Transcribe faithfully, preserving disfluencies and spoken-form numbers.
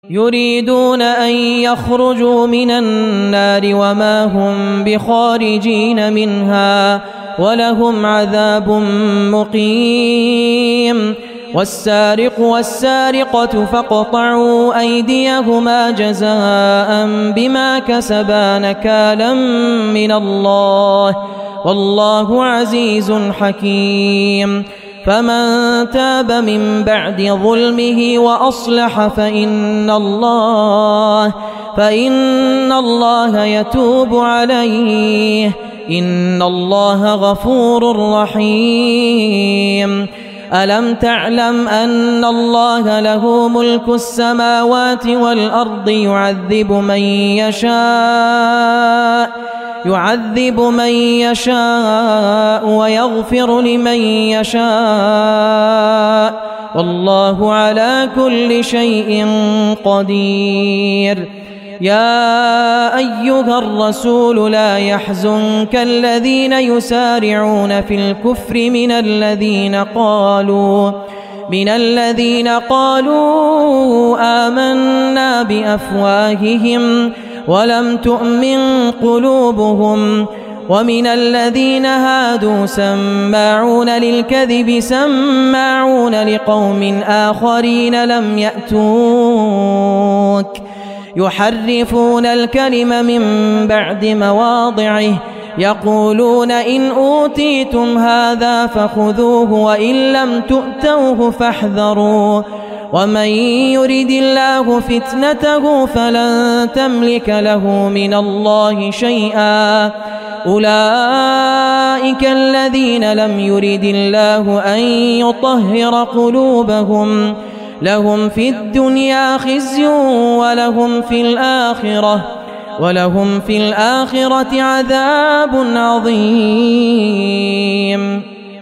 يريدون أن يخرجوا من النار وما هم بخارجين منها ولهم عذاب مقيم. والسارق والسارقة فاقطعوا أيديهما جزاء بما كسبا نكالا من الله والله عزيز حكيم. فمن تاب من بعد ظلمه وأصلح فإن الله فإن الله يتوب عليه إن الله غفور رحيم. ألم تعلم أن الله له ملك السماوات والأرض يعذب من يشاء يعذب من يشاء ويغفر لمن يشاء والله على كل شيء قدير. يا أيها الرسول لا يحزنك الذين يسارعون في الكفر من الذين قالوا من الذين قالوا آمنا بأفواههم ولم تؤمن قلوبهم ومن الذين هادوا سماعون للكذب سماعون لقوم آخرين لم يأتوك يحرفون الكلم من بعد مواضعه يقولون إن أوتيتم هذا فخذوه وإن لم تؤتوه فاحذروا ومن يرد الله فتنته فلن تملك له من الله شيئا أولئك الذين لم يرد الله أن يطهر قلوبهم لهم في الدنيا خزي ولهم في الآخرة ولهم في الآخرة عذاب عظيم.